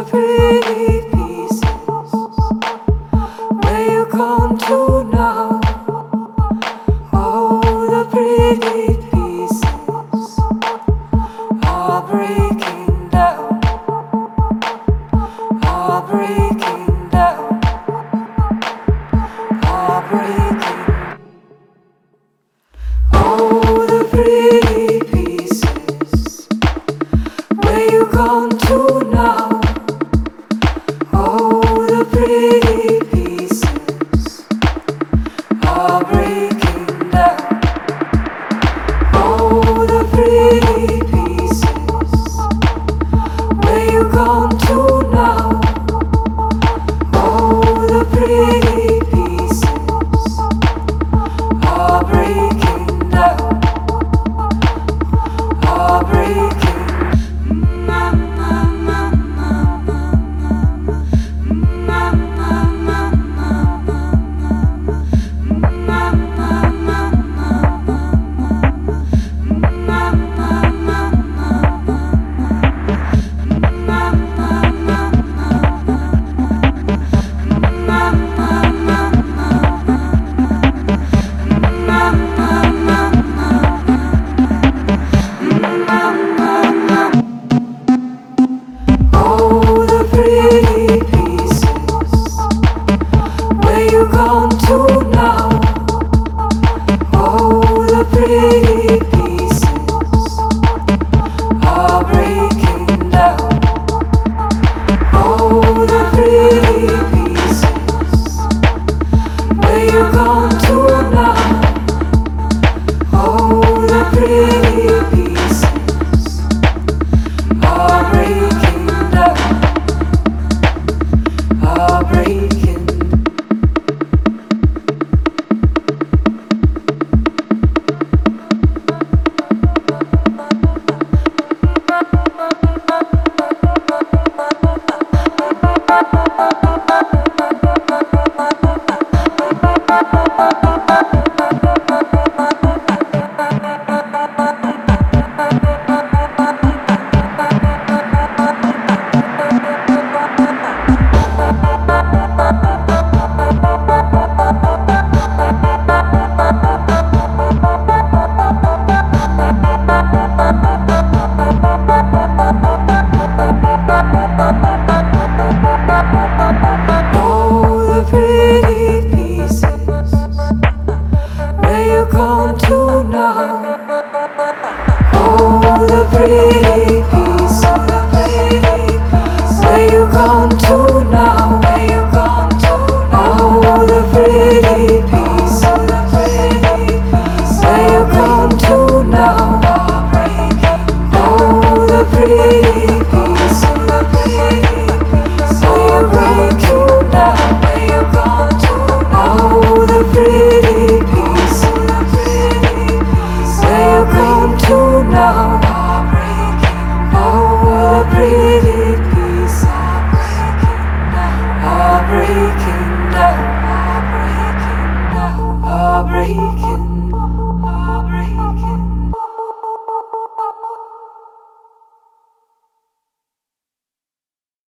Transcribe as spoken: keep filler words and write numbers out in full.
the pretty pieces, where you gone to now? Oh, the pretty pieces are breaking down, are breaking down, are breaking. Oh, the pretty pieces, where you gone to now? Oh, the pretty pieces are breaking down. Oh, the pretty pieces, where you gone to now? Oh, the pretty pieces are breaking down, are breaking. Oh, the pretty pieces, where you gone to now? Oh, the pretty pieces are breaking down. Oh, the pretty pieces, where you gone to now? Oh, the pretty pieces are breaking down, are breaking. Oh, the pretty pieces, where you gone to now? Oh, the pretty pieces, where you gone to now? Where you gone to now? Oh, the pretty pieces, where you gone to now? Oh, the pretty pieces, where you gone to now? Where you gone to now? Oh, the pretty pieces, where you gone to now? Oh, the pretty pieces are breaking down, are breaking down, are breaking down.